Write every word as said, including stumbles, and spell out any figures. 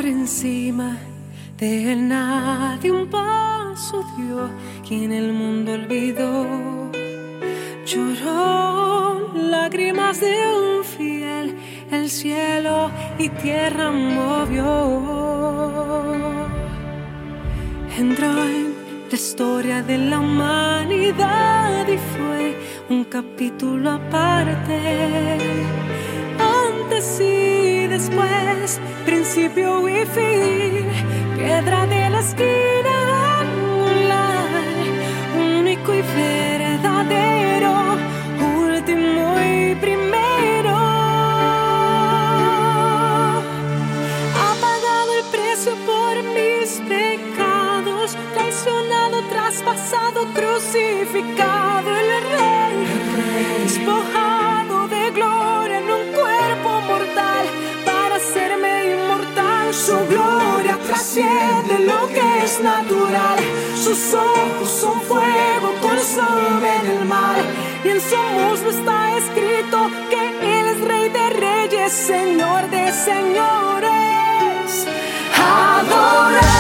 Por encima de él nadie un paso dio, quien el mundo olvidó. Lloró lágrimas de un fiel, el cielo y tierra movió. Entró en la historia de la humanidad y fue un capítulo aparte. Antes y después, principio y fin, piedra de la esquina angular, único y verdadero, último y primero. Ha pagado el precio por mis pecados, traicionado, traspasado, crucificado, el rey, despojado de gloria en un cuerpo mortal para hacerme inmortal. Su gloria trasciende lo que es natural, sus ojos son fuego, consumen el mar, y en su muslo está escrito que Él es Rey de reyes, Señor de señores. Adora